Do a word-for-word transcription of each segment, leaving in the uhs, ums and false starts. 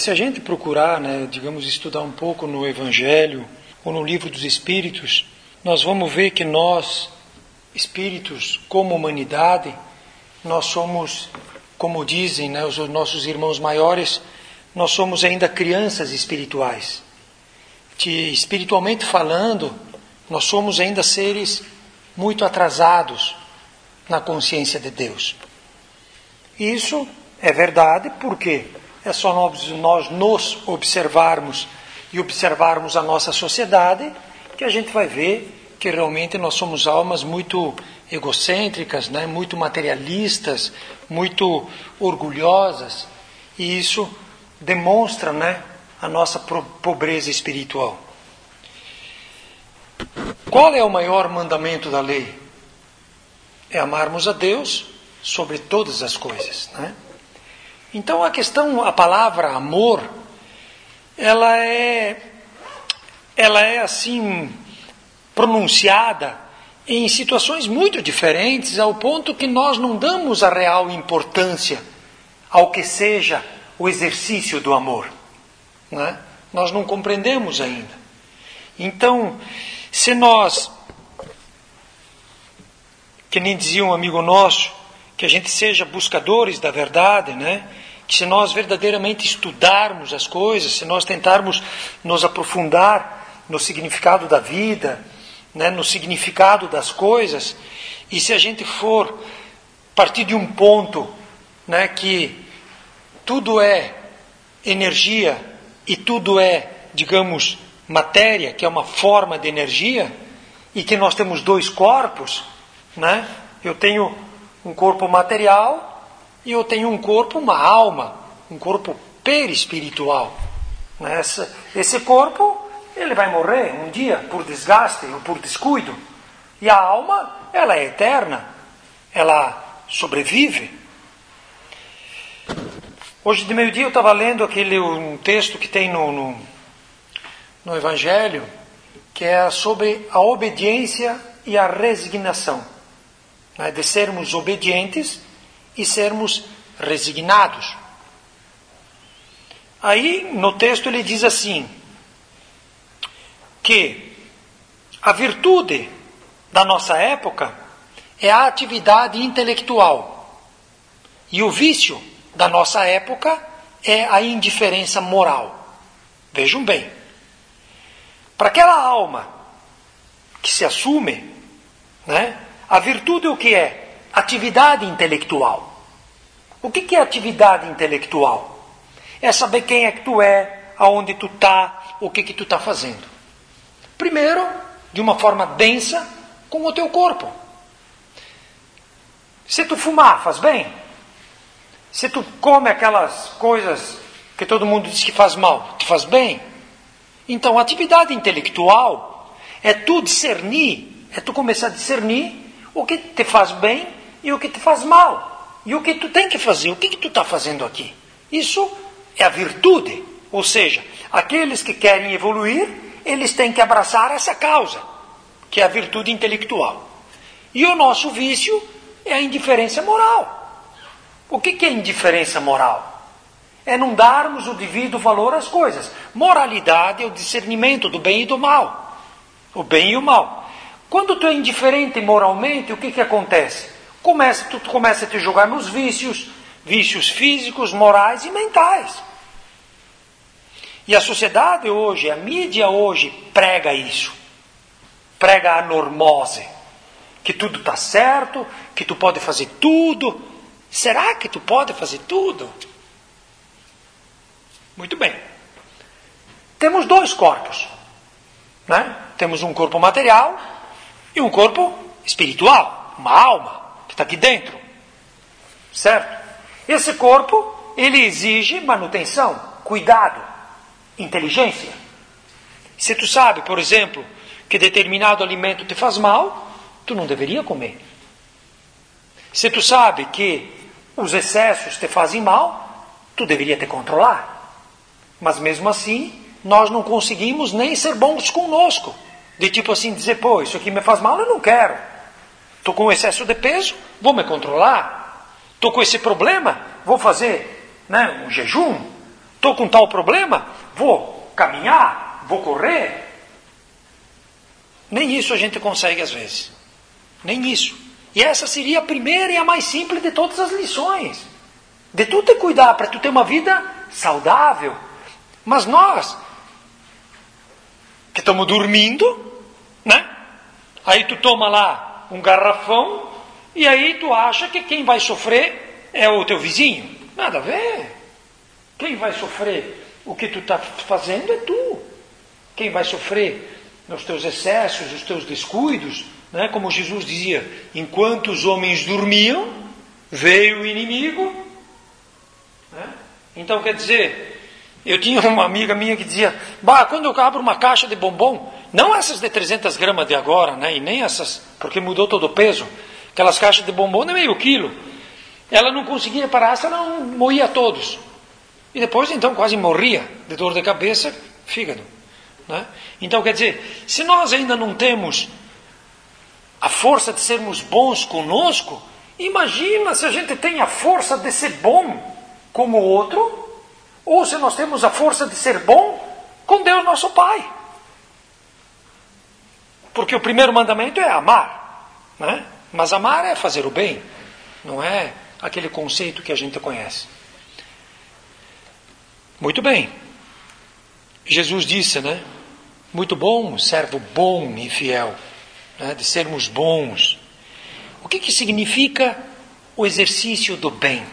Se a gente procurar, né, digamos, estudar um pouco no Evangelho ou no Livro dos Espíritos, nós vamos ver que nós, espíritos, como humanidade, nós somos, como dizem, né, os nossos irmãos maiores, nós somos ainda crianças espirituais. Que, espiritualmente falando, nós somos ainda seres muito atrasados na consciência de Deus. Isso é verdade porque é só nós, nós nos observarmos e observarmos a nossa sociedade que a gente vai ver que realmente nós somos almas muito egocêntricas, né? Muito materialistas, muito orgulhosas, e isso demonstra, né, a nossa pobreza espiritual. Qual é o maior mandamento da lei? É amarmos a Deus sobre todas as coisas, né? Então a questão, a palavra amor, ela é, ela é assim pronunciada em situações muito diferentes, ao ponto que nós não damos a real importância ao que seja o exercício do amor, né? Nós não compreendemos ainda. Então, se nós, que nem dizia um amigo nosso, que a gente seja buscadores da verdade, né? Que se nós verdadeiramente estudarmos as coisas, se nós tentarmos nos aprofundar no significado da vida, né? No significado das coisas, e se a gente for partir de um ponto, né, que tudo é energia e tudo é, digamos, matéria, que é uma forma de energia, e que nós temos dois corpos, né? Eu tenho um corpo material e eu tenho um corpo, uma alma, um corpo perispiritual. Esse, esse corpo, ele vai morrer um dia por desgaste ou por descuido. E a alma, ela é eterna, ela sobrevive. Hoje de meio-dia eu estava lendo aquele, um texto que tem no, no, no Evangelho, que é sobre a obediência e a resignação. Né? De sermos obedientes e sermos resignados. Aí, no texto, ele diz assim, que a virtude da nossa época é a atividade intelectual. E o vício da nossa época é a indiferença moral. Vejam bem. Para aquela alma que se assume, né, a virtude o que é? Atividade intelectual. O que, que é atividade intelectual? É saber quem é que tu é, aonde tu está, o que que tu está fazendo. Primeiro, de uma forma densa, com o teu corpo. Se tu fumar, faz bem? Se tu come aquelas coisas que todo mundo diz que faz mal, te faz bem? Então, a atividade intelectual é tu discernir, é tu começar a discernir o que te faz bem e o que te faz mal. E o que tu tem que fazer, o que, que tu está fazendo aqui. Isso é a virtude. Ou seja, aqueles que querem evoluir, eles têm que abraçar essa causa, que é a virtude intelectual. E o nosso vício é a indiferença moral. O que, que é indiferença moral? É não darmos o devido valor às coisas. Moralidade é o discernimento do bem e do mal. O bem e o mal. Quando tu é indiferente moralmente, o que, que acontece? Começa, tu começa a te jogar nos vícios, vícios físicos, morais e mentais. E a sociedade hoje, a mídia hoje, prega isso. Prega a normose. Que tudo está certo, que tu pode fazer tudo. Será que tu pode fazer tudo? Muito bem. Temos dois corpos, né? Temos um corpo material e um corpo espiritual, uma alma que está aqui dentro, certo? Esse corpo, ele exige manutenção, cuidado, inteligência. Se tu sabe, por exemplo, que determinado alimento te faz mal, tu não deveria comer. Se tu sabe que os excessos te fazem mal, tu deveria te controlar. Mas mesmo assim, nós não conseguimos nem ser bons conosco. De tipo assim, dizer, pô, isso aqui me faz mal, eu não quero. Estou com excesso de peso, vou me controlar. Estou com esse problema, vou fazer, né, um jejum. estou com tal problema, vou caminhar, vou correr. Nem isso a gente consegue às vezes. Nem isso. E essa seria a primeira e a mais simples de todas as lições. De tu te cuidar para tu ter uma vida saudável. Mas nós, que estamos dormindo, né? Aí tu toma lá um garrafão e aí tu acha que quem vai sofrer é o teu vizinho. Nada a ver. Quem vai sofrer o que tu está fazendo é tu. Quem vai sofrer nos teus excessos, os teus descuidos, né? Como Jesus dizia, enquanto os homens dormiam, veio o inimigo. Né? Então quer dizer, eu tinha uma amiga minha que dizia, bah, quando eu abro uma caixa de bombom, não essas de trezentas gramas de agora, né? E nem essas, porque mudou todo o peso, aquelas caixas de bombom de meio quilo, ela não conseguia parar, ela não moía todos. E depois então quase morria de dor de cabeça, fígado. Né? Então quer dizer, se nós ainda não temos a força de sermos bons conosco, imagina se a gente tem a força de ser bom como o outro, ou se nós temos a força de ser bom com Deus nosso Pai. Porque o primeiro mandamento é amar, né? Mas amar é fazer o bem, não é aquele conceito que a gente conhece. Muito bem. Jesus disse, né? Muito bom, servo bom e fiel, né? De sermos bons. O que que significa o exercício do bem?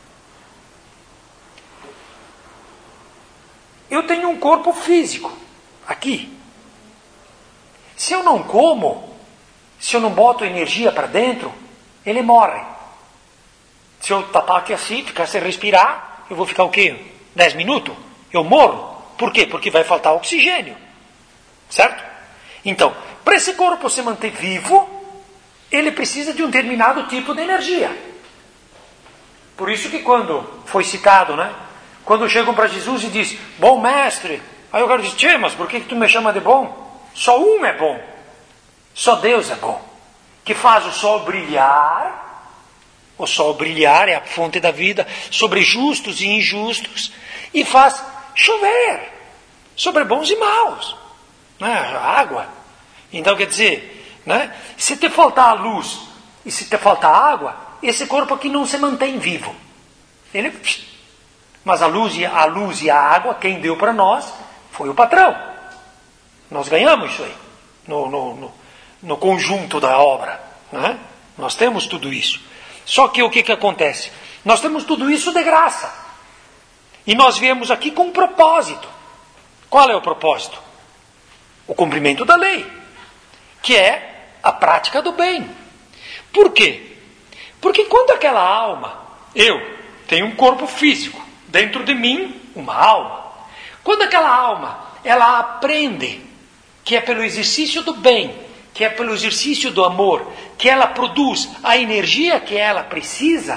Eu tenho um corpo físico, aqui. Se eu não como, se eu não boto energia para dentro, ele morre. Se eu tapar aqui assim, ficar sem respirar, eu vou ficar o quê? Dez minutos? Eu morro. Por quê? Porque vai faltar oxigênio. Certo? Então, para esse corpo se manter vivo, ele precisa de um determinado tipo de energia. Por isso que quando foi citado, né? Quando chegam para Jesus e dizem, bom mestre, aí o cara diz, tchê, mas por que tu me chama de bom? Só um é bom. Só Deus é bom. Que faz o sol brilhar. O sol brilhar é a fonte da vida sobre justos e injustos. E faz chover sobre bons e maus. Né? Água. Então quer dizer, né? Se te faltar a luz e se te faltar água, esse corpo aqui não se mantém vivo. Ele... Mas a luz, e a luz e a água, quem deu para nós foi o patrão. Nós ganhamos isso aí, no, no, no, no conjunto da obra. Né? Nós temos tudo isso. Só que o que, que acontece? Nós temos tudo isso de graça. E nós viemos aqui com um propósito. Qual é o propósito? O cumprimento da lei, que é a prática do bem. Por quê? Porque quando aquela alma, eu tenho um corpo físico, dentro de mim, uma alma. Quando aquela alma, ela aprende que é pelo exercício do bem, que é pelo exercício do amor, que ela produz a energia que ela precisa,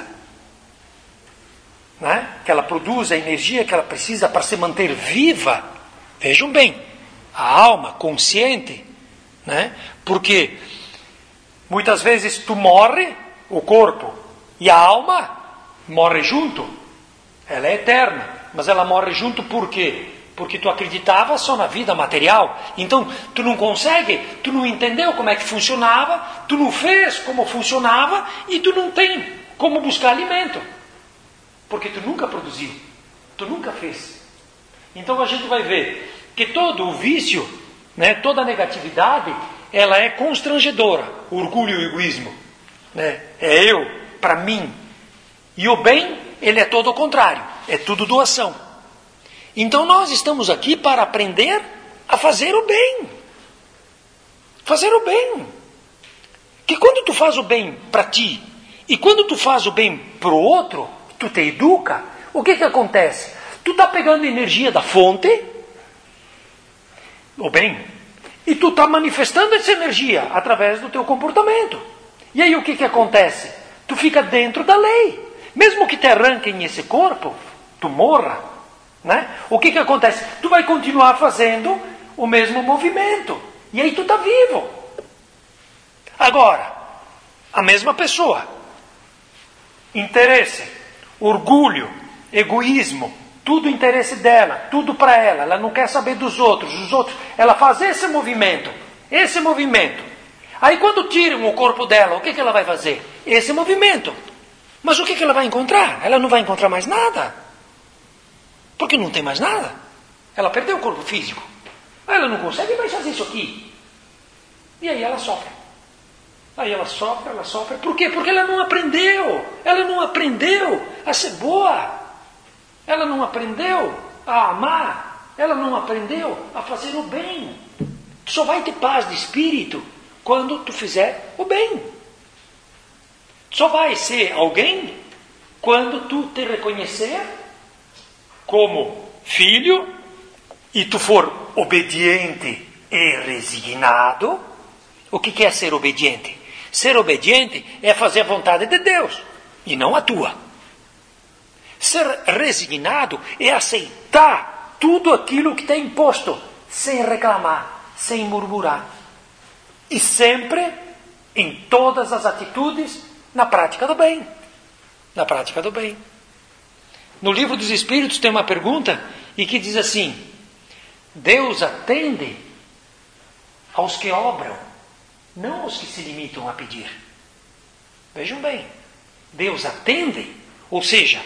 né? Que ela produz a energia que ela precisa para se manter viva. Vejam bem, a alma consciente, né? Porque muitas vezes tu morre, o corpo, e a alma morre junto. Ela é eterna, mas ela morre junto por quê? Porque tu acreditava só na vida material. Então, tu não consegue, tu não entendeu como é que funcionava, tu não fez como funcionava e tu não tem como buscar alimento. Porque tu nunca produziu, tu nunca fez. Então a gente vai ver que todo o vício, né, toda a negatividade, ela é constrangedora. O orgulho e o egoísmo. Né? É eu, para mim. E o bem, ele é todo o contrário. É tudo doação. Então nós estamos aqui para aprender a fazer o bem. Fazer o bem. Que quando tu faz o bem para ti e quando tu faz o bem para o outro, tu te educa, o que que acontece? Tu está pegando energia da fonte, o bem, e tu está manifestando essa energia através do teu comportamento. E aí o que que acontece? Tu fica dentro da lei. Mesmo que te arranquem esse corpo, tu morra, né? O que que acontece? Tu vai continuar fazendo o mesmo movimento. E aí tu está vivo. Agora, a mesma pessoa. Interesse, orgulho, egoísmo, tudo interesse dela, tudo para ela, ela não quer saber dos outros, os outros, ela faz esse movimento, esse movimento. Aí quando tiram o corpo dela, o que, que ela vai fazer? Esse movimento. Mas o que, que ela vai encontrar? Ela não vai encontrar mais nada. Porque não tem mais nada. Ela perdeu o corpo físico. Ela não consegue mais fazer isso aqui. E aí ela sofre. Aí ela sofre, ela sofre. Por quê? Porque ela não aprendeu. Ela não aprendeu a ser boa. Ela não aprendeu a amar. Ela não aprendeu a fazer o bem. Tu só vai ter paz de espírito quando tu fizer o bem. Só vai ser alguém quando tu te reconhecer como filho e tu for obediente e resignado. O que é ser obediente? Ser obediente é fazer a vontade de Deus e não a tua. Ser resignado é aceitar tudo aquilo que te é imposto, sem reclamar, sem murmurar. E sempre, em todas as atitudes, na prática do bem. Na prática do bem. No Livro dos Espíritos tem uma pergunta e que diz assim: Deus atende aos que obram, não aos que se limitam a pedir. Vejam bem, Deus atende, ou seja,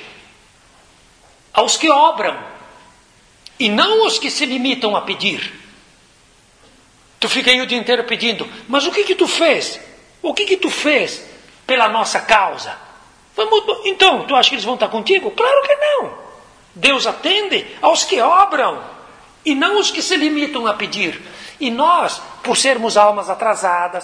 aos que obram, e não aos que se limitam a pedir. Tu fica aí o dia inteiro pedindo, mas o que que tu fez? O que que tu fez pela nossa causa? Vamos, então, tu acha que eles vão estar contigo? Claro que não. Deus atende aos que obram, e não aos que se limitam a pedir. E nós, por sermos almas atrasadas,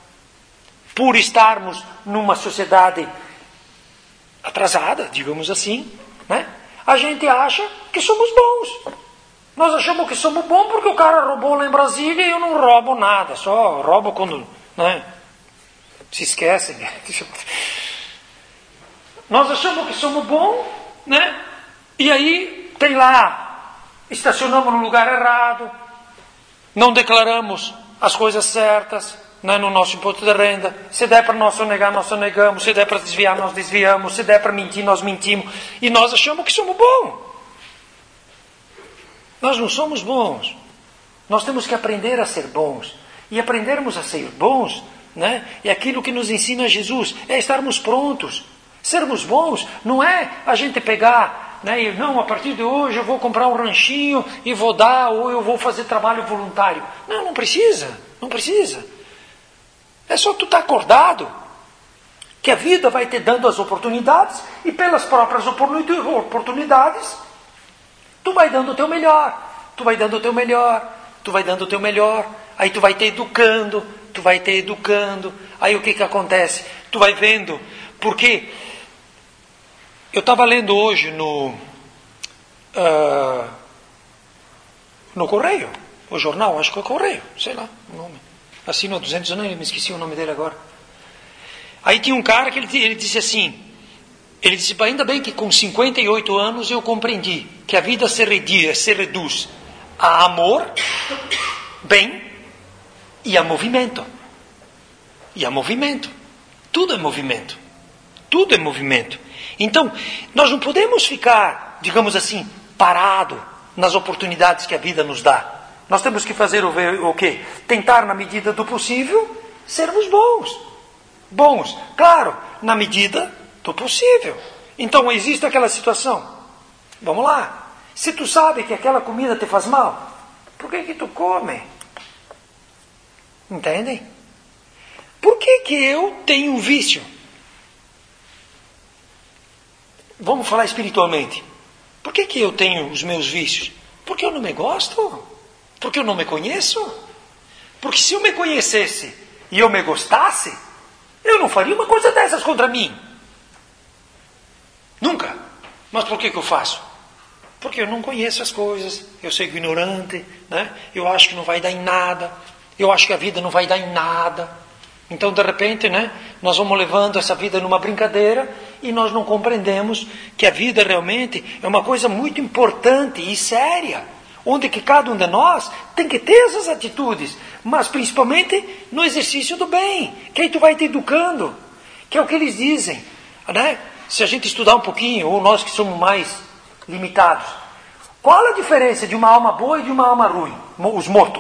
por estarmos numa sociedade atrasada, digamos assim, né? A gente acha que somos bons. Nós achamos que somos bons porque o cara roubou lá em Brasília e eu não roubo nada, só roubo quando, né, se esquecem. Nós achamos que somos bons, né? E aí tem lá, estacionamos no lugar errado, não declaramos as coisas certas, né, no nosso imposto de renda. Se der para nós sonegar, nós sonegamos. Se der para desviar, nós desviamos. Se der para mentir, nós mentimos. E nós achamos que somos bons. Nós não somos bons. Nós temos que aprender a ser bons. E aprendermos a ser bons, né, é aquilo que nos ensina Jesus. É estarmos prontos. Sermos bons não é a gente pegar, né, e não, a partir de hoje eu vou comprar um ranchinho e vou dar, ou eu vou fazer trabalho voluntário. Não, não precisa. Não precisa. É só tu estar acordado que a vida vai te dando as oportunidades e pelas próprias oportunidades tu vai dando o teu melhor, tu vai dando o teu melhor, tu vai dando o teu melhor, aí tu vai te educando, tu vai te educando, aí o que que acontece? Tu vai vendo, porque eu estava lendo hoje no uh, no Correio, o jornal, acho que é o Correio, sei lá o nome, assino há duzentos anos, eu me esqueci o nome dele agora. Aí tinha um cara que ele, ele disse assim, ele disse, ainda bem que com cinquenta e oito anos eu compreendi que a vida se reduz, se reduz a amor, bem e a movimento. E a movimento. Tudo é movimento. Tudo é movimento. Então, nós não podemos ficar, digamos assim, parado nas oportunidades que a vida nos dá. Nós temos que fazer o, o quê? Tentar, na medida do possível, sermos bons. Bons, claro, na medida do possível. Então, existe aquela situação. Vamos lá. Se tu sabe que aquela comida te faz mal, por que que tu come? Entendem? Por que que eu tenho um vício? Vamos falar espiritualmente. Por que que eu tenho os meus vícios? Porque eu não me gosto? Porque eu não me conheço? Porque se eu me conhecesse e eu me gostasse, eu não faria uma coisa dessas contra mim. Nunca. Mas por que que eu faço? Porque eu não conheço as coisas, eu sou ignorante, né? Eu acho que não vai dar em nada, eu acho que a vida não vai dar em nada. Então, de repente, né, nós vamos levando essa vida numa brincadeira e nós não compreendemos que a vida realmente é uma coisa muito importante e séria, onde que cada um de nós tem que ter essas atitudes, mas principalmente no exercício do bem, que aí tu vai te educando, que é o que eles dizem, né? Se a gente estudar um pouquinho, ou nós que somos mais limitados, Qual a diferença de uma alma boa e de uma alma ruim? Os mortos.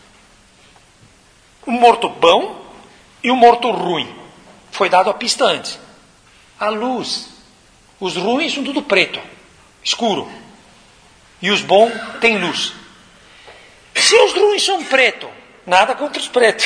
Um morto bom e um morto ruim. Foi dado a pista antes. A luz. Os ruins são tudo preto, escuro. E os bons têm luz. Se os ruins são preto, nada contra os pretos.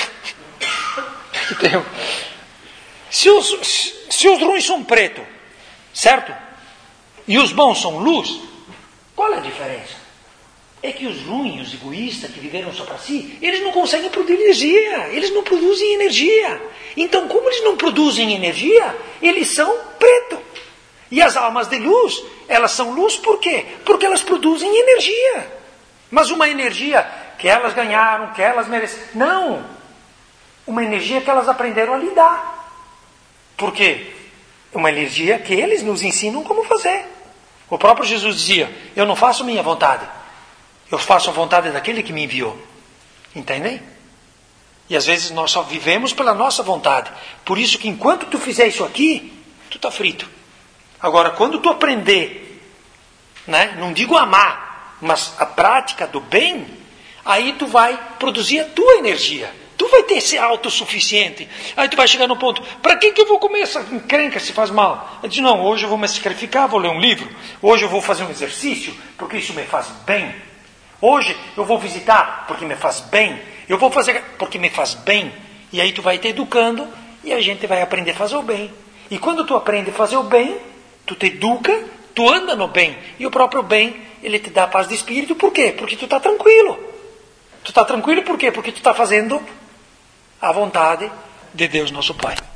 Se os, se os ruins são preto, certo? E os bons são luz, qual é a diferença? É que os ruins, os egoístas que viveram só para si, eles não conseguem produzir energia, eles não produzem energia. Então, como eles não produzem energia, eles são preto. E as almas de luz, elas são luz por quê? Porque elas produzem energia. Mas uma energia que elas ganharam, que elas merecem. Não! Uma energia que elas aprenderam a lidar. Por quê? Uma energia que eles nos ensinam como fazer. O próprio Jesus dizia, eu não faço minha vontade. Eu faço a vontade daquele que me enviou. Entendem? E às vezes nós só vivemos pela nossa vontade. Por isso que enquanto tu fizer isso aqui, tu está frito. Agora, quando tu aprender, né, não digo amar, mas a prática do bem, aí tu vai produzir a tua energia. Tu vai ter ser autossuficiente. Aí tu vai chegar no ponto, para que, que eu vou comer essa encrenca se faz mal? Eu digo, não, hoje eu vou me sacrificar, vou ler um livro. Hoje eu vou fazer um exercício, porque isso me faz bem. Hoje eu vou visitar, porque me faz bem. Eu vou fazer, porque me faz bem. E aí tu vai te educando, e a gente vai aprender a fazer o bem. E quando tu aprende a fazer o bem, tu te educa, tu anda no bem. E o próprio bem, ele te dá paz de espírito. Por quê? Porque tu está tranquilo. Tu está tranquilo por quê? Porque tu está fazendo a vontade de Deus nosso Pai.